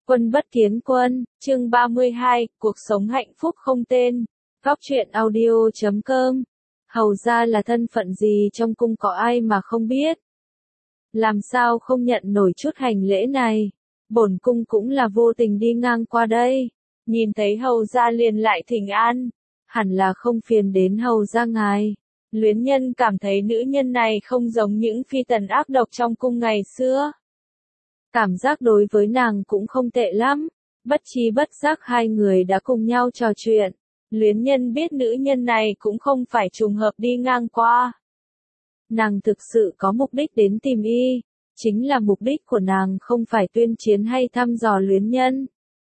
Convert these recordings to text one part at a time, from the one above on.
Quân bất kiến quân, chương 32, cuộc sống hạnh phúc không tên. Góc truyện audio.com. Hầu gia là thân phận gì trong cung có ai mà không biết. Làm sao không nhận nổi chút hành lễ này. Bổn cung cũng là vô tình đi ngang qua đây. Nhìn thấy hầu gia liền lại thỉnh an. Hẳn là không phiền đến hầu gia ngài. Luyến Nhân cảm thấy nữ nhân này không giống những phi tần ác độc trong cung ngày xưa. Cảm giác đối với nàng cũng không tệ lắm. Bất chi bất giác hai người đã cùng nhau trò chuyện. Luyến Nhân biết nữ nhân này cũng không phải trùng hợp đi ngang qua. Nàng thực sự có mục đích đến tìm y. Chính là mục đích của nàng không phải tuyên chiến hay thăm dò Luyến Nhân,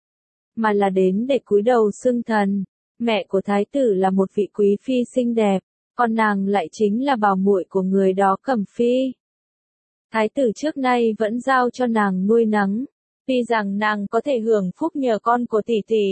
mà là đến để cúi đầu xưng thần. Mẹ của thái tử là một vị quý phi xinh đẹp, còn nàng lại chính là bảo muội của người đó Cẩm Phi. Thái tử trước nay vẫn giao cho nàng nuôi nấng, tuy rằng nàng có thể hưởng phúc nhờ con của tỷ tỷ.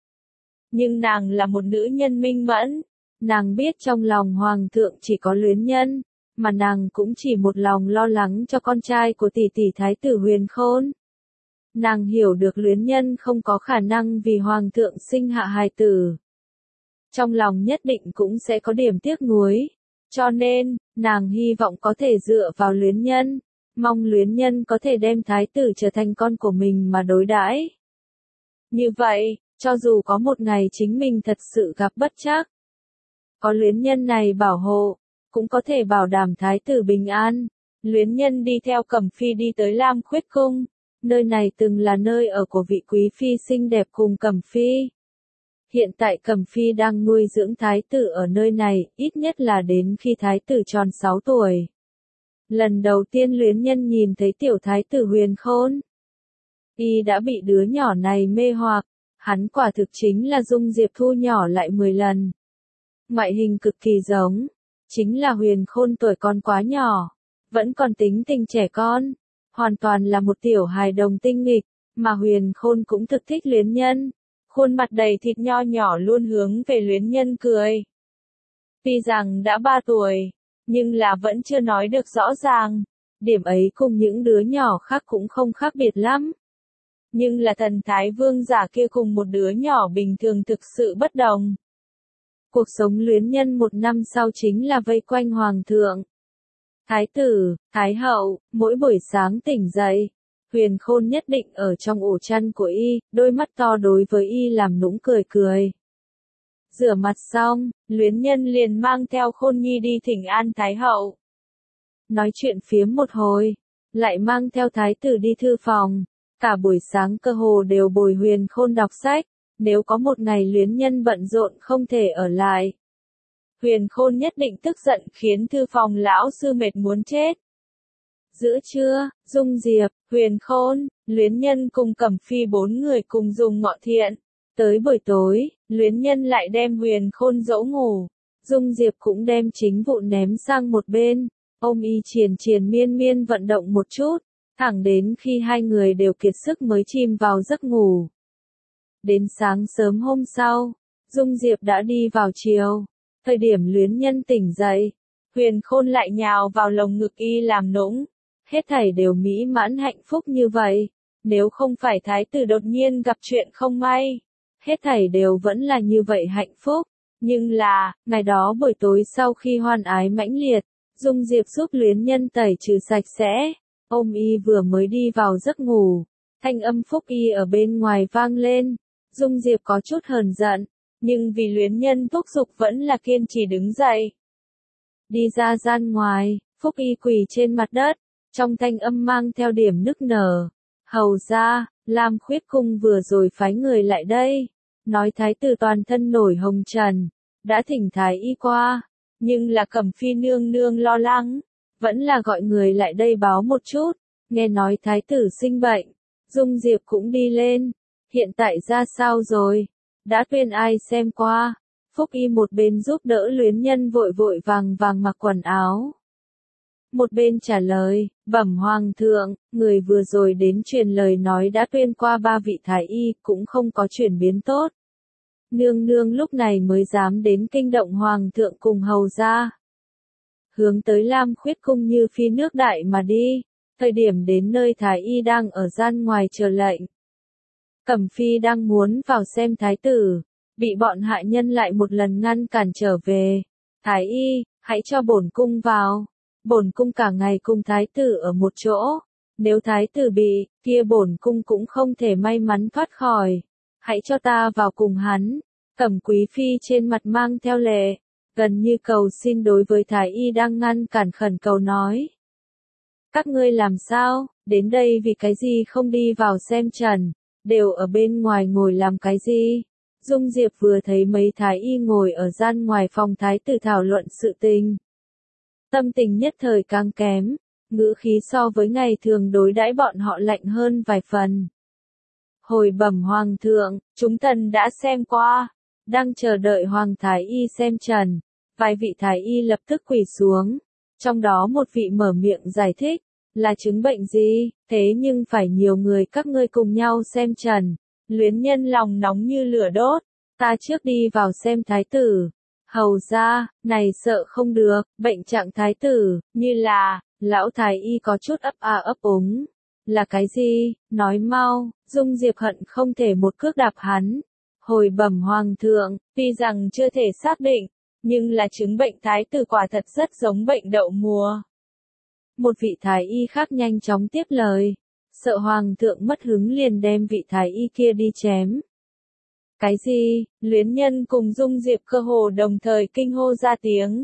Nhưng nàng là một nữ nhân minh mẫn, nàng biết trong lòng hoàng thượng chỉ có Luyến Nhân, mà nàng cũng chỉ một lòng lo lắng cho con trai của tỷ tỷ thái tử Huyền Khôn. Nàng hiểu được Luyến Nhân không có khả năng vì hoàng thượng sinh hạ hài tử. Trong lòng nhất định cũng sẽ có điểm tiếc nuối, cho nên, nàng hy vọng có thể dựa vào Luyến Nhân. Mong Luyến Nhân có thể đem thái tử trở thành con của mình mà đối đãi. Như vậy, cho dù có một ngày chính mình thật sự gặp bất trắc, có Luyến Nhân này bảo hộ, cũng có thể bảo đảm thái tử bình an. Luyến Nhân đi theo Cẩm Phi đi tới Lam Khuyết Cung. Nơi này từng là nơi ở của vị quý phi xinh đẹp cùng Cẩm Phi. Hiện tại Cẩm Phi đang nuôi dưỡng thái tử ở nơi này, ít nhất là đến khi thái tử tròn 6 tuổi. Lần đầu tiên Luyến Nhân nhìn thấy tiểu thái tử Huyền Khôn, y đã bị đứa nhỏ này mê hoặc, hắn quả thực chính là Dung Diệp thu nhỏ lại 10 lần. Ngoại hình cực kỳ giống, chính là Huyền Khôn tuổi còn quá nhỏ, vẫn còn tính tình trẻ con, hoàn toàn là một tiểu hài đồng tinh nghịch, mà Huyền Khôn cũng thực thích Luyến Nhân, khuôn mặt đầy thịt nho nhỏ luôn hướng về Luyến Nhân cười. Tuy rằng đã 3 tuổi, nhưng là vẫn chưa nói được rõ ràng, điểm ấy cùng những đứa nhỏ khác cũng không khác biệt lắm. Nhưng là thần thái vương giả kia cùng một đứa nhỏ bình thường thực sự bất đồng. Cuộc sống Luyến Nhân một năm sau chính là vây quanh hoàng thượng, thái tử, thái hậu, mỗi buổi sáng tỉnh dậy, Huyền Khôn nhất định ở trong ổ chăn của y, đôi mắt to đối với y làm nũng cười cười. Rửa mặt xong, Luyến Nhân liền mang theo Khôn Nhi đi thỉnh an thái hậu. Nói chuyện phiếm một hồi, lại mang theo thái tử đi thư phòng, cả buổi sáng cơ hồ đều bồi Huyền Khôn đọc sách, nếu có một ngày Luyến Nhân bận rộn không thể ở lại, Huyền Khôn nhất định tức giận khiến thư phòng lão sư mệt muốn chết. Giữa trưa, Dung Diệp, Huyền Khôn, Luyến Nhân cùng Cẩm Phi 4 người cùng dùng ngọ thiện. Tới buổi tối, Luyến Nhân lại đem Huyền Khôn dỗ ngủ. Dung Diệp cũng đem chính vụ ném sang một bên, ôm y triền triền miên miên vận động một chút, thẳng đến khi hai người đều kiệt sức mới chìm vào giấc ngủ. Đến sáng sớm hôm sau, Dung Diệp đã đi vào chiều. Thời điểm Luyến Nhân tỉnh dậy, Huyền Khôn lại nhào vào lồng ngực y làm nũng. Hết thảy đều mỹ mãn hạnh phúc như vậy. Nếu không phải thái tử đột nhiên gặp chuyện không may, hết thảy đều vẫn là như vậy hạnh phúc. Nhưng là, ngày đó buổi tối sau khi hoan ái mãnh liệt, Dung Diệp giúp Luyến Nhân tẩy trừ sạch sẽ, ôm y vừa mới đi vào giấc ngủ. Thanh âm phúc y ở bên ngoài vang lên. Dung Diệp có chút hờn giận, nhưng vì Luyến Nhân thúc giục vẫn là kiên trì đứng dậy. Đi ra gian ngoài, phúc y quỳ trên mặt đất, trong thanh âm mang theo điểm nức nở. Hầu ra, Lam Khuyết Cung vừa rồi phái người lại đây, nói thái tử toàn thân nổi hồng trần, đã thỉnh thái y qua, nhưng là Cẩm Phi nương nương lo lắng, vẫn là gọi người lại đây báo một chút, nghe nói thái tử sinh bệnh. Dung Diệp cũng đi lên, hiện tại ra sao rồi, đã tuyên ai xem qua. Phúc y một bên giúp đỡ Luyến Nhân vội vội vàng vàng mặc quần áo, một bên trả lời, bẩm hoàng thượng, người vừa rồi đến truyền lời nói đã tuyên qua 3 vị thái y, cũng không có chuyển biến tốt. Nương nương lúc này mới dám đến kinh động hoàng thượng cùng hầu gia. Hướng tới Lam Khuyết Cung như phi nước đại mà đi, thời điểm đến nơi thái y đang ở gian ngoài chờ lệnh. Cẩm Phi đang muốn vào xem thái tử, bị bọn hạ nhân lại một lần ngăn cản trở về. Thái y, hãy cho bổn cung vào. Bổn cung cả ngày cùng thái tử ở một chỗ. Nếu thái tử bị, kia bổn cung cũng không thể may mắn thoát khỏi. Hãy cho ta vào cùng hắn. Cẩm Quý Phi trên mặt mang theo lệ, gần như cầu xin đối với thái y đang ngăn cản khẩn cầu nói. Các ngươi làm sao, đến đây vì cái gì không đi vào xem trần, đều ở bên ngoài ngồi làm cái gì? Dung Diệp vừa thấy mấy thái y ngồi ở gian ngoài phòng thái tử thảo luận sự tình. Tâm tình nhất thời càng kém, ngữ khí so với ngày thường đối đãi bọn họ lạnh hơn vài phần. Hồi bẩm hoàng thượng, chúng thần đã xem qua, đang chờ đợi hoàng thái y xem trần, vài vị thái y lập tức quỳ xuống, trong đó một vị mở miệng giải thích, là chứng bệnh gì, thế nhưng phải nhiều người các ngươi cùng nhau xem trần. Luyến Nhân lòng nóng như lửa đốt, ta trước đi vào xem thái tử. Hầu ra, này sợ không được, bệnh trạng thái tử, như là, lão thái y có chút ấp a ấp úng. Là cái gì, nói mau, Dung Diệp hận không thể một cước đạp hắn. Hồi bẩm hoàng thượng, tuy rằng chưa thể xác định, nhưng là chứng bệnh thái tử quả thật rất giống bệnh đậu mùa. Một vị thái y khác nhanh chóng tiếp lời. Sợ hoàng thượng mất hứng liền đem vị thái y kia đi chém. Cái gì? Luyến Nhân cùng Dung Diệp cơ hồ đồng thời kinh hô ra tiếng.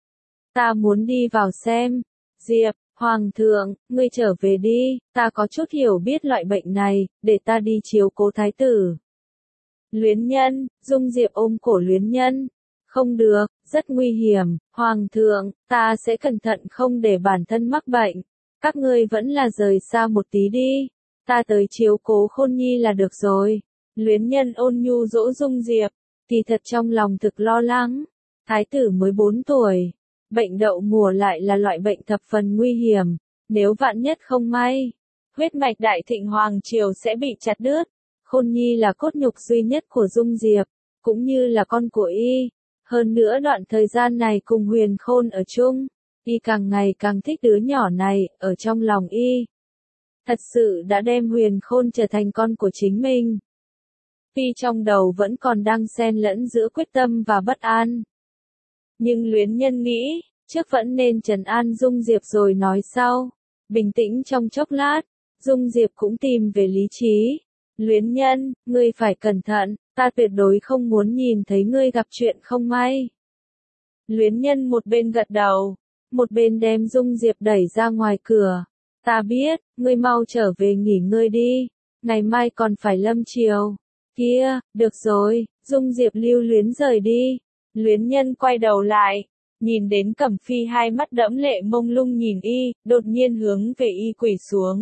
Ta muốn đi vào xem. Diệp, hoàng thượng, ngươi trở về đi, ta có chút hiểu biết loại bệnh này, để ta đi chiếu cố thái tử. Luyến Nhân, Dung Diệp ôm cổ Luyến Nhân. Không được, rất nguy hiểm, hoàng thượng, ta sẽ cẩn thận không để bản thân mắc bệnh. Các ngươi vẫn là rời xa một tí đi, ta tới chiếu cố Khôn Nhi là được rồi. Luyến Nhân ôn nhu dỗ Dung Diệp, kỳ thật trong lòng thực lo lắng. Thái tử mới 4 tuổi, bệnh đậu mùa lại là loại bệnh thập phần nguy hiểm, nếu vạn nhất không may, huyết mạch đại thịnh hoàng triều sẽ bị chặt đứt. Khôn Nhi là cốt nhục duy nhất của Dung Diệp, cũng như là con của y. Hơn nữa đoạn thời gian này cùng Huyền Khôn ở chung, y càng ngày càng thích đứa nhỏ này, ở trong lòng y. Thật sự đã đem Huyền Khôn trở thành con của chính mình. Tuy trong đầu vẫn còn đang xen lẫn giữa quyết tâm và bất an. Nhưng Luyến Nhân nghĩ, trước vẫn nên trấn an Dung Diệp rồi nói sau. Bình tĩnh trong chốc lát, Dung Diệp cũng tìm về lý trí. Luyến Nhân, ngươi phải cẩn thận, ta tuyệt đối không muốn nhìn thấy ngươi gặp chuyện không may. Luyến Nhân một bên gật đầu, một bên đem Dung Diệp đẩy ra ngoài cửa. Ta biết, ngươi mau trở về nghỉ ngơi đi, ngày mai còn phải lâm triều. Kia, được rồi, Dung Diệp lưu luyến rời đi. Luyến Nhân quay đầu lại, nhìn đến Cẩm Phi hai mắt đẫm lệ mông lung nhìn y, đột nhiên hướng về y quỳ xuống.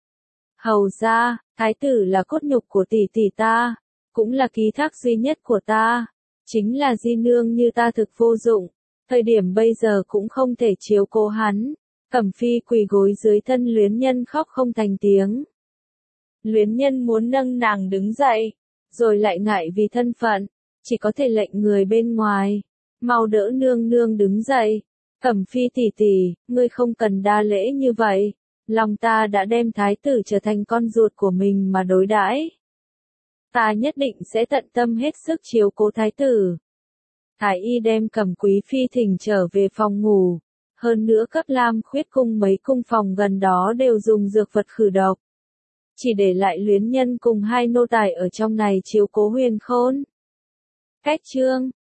Hầu ra, thái tử là cốt nhục của tỷ tỷ ta, cũng là ký thác duy nhất của ta, chính là di nương như ta thực vô dụng, thời điểm bây giờ cũng không thể chiếu cố hắn. Cẩm Phi quỳ gối dưới thân Luyến Nhân khóc không thành tiếng. Luyến Nhân muốn nâng nàng đứng dậy, rồi lại ngại vì thân phận, chỉ có thể lệnh người bên ngoài, mau đỡ nương nương đứng dậy. Cẩm Phi tỷ tỷ, ngươi không cần đa lễ như vậy, lòng ta đã đem thái tử trở thành con ruột của mình mà đối đãi. Ta nhất định sẽ tận tâm hết sức chiếu cố thái tử. Thái y đem Cẩm Quý Phi thỉnh trở về phòng ngủ, hơn nữa cấp Lam Khuyết cung mấy cung phòng gần đó đều dùng dược vật khử độc. Chỉ để lại Luyến Nhân cùng hai nô tài ở trong này chiếu cố Huyền Khôn. Cách chương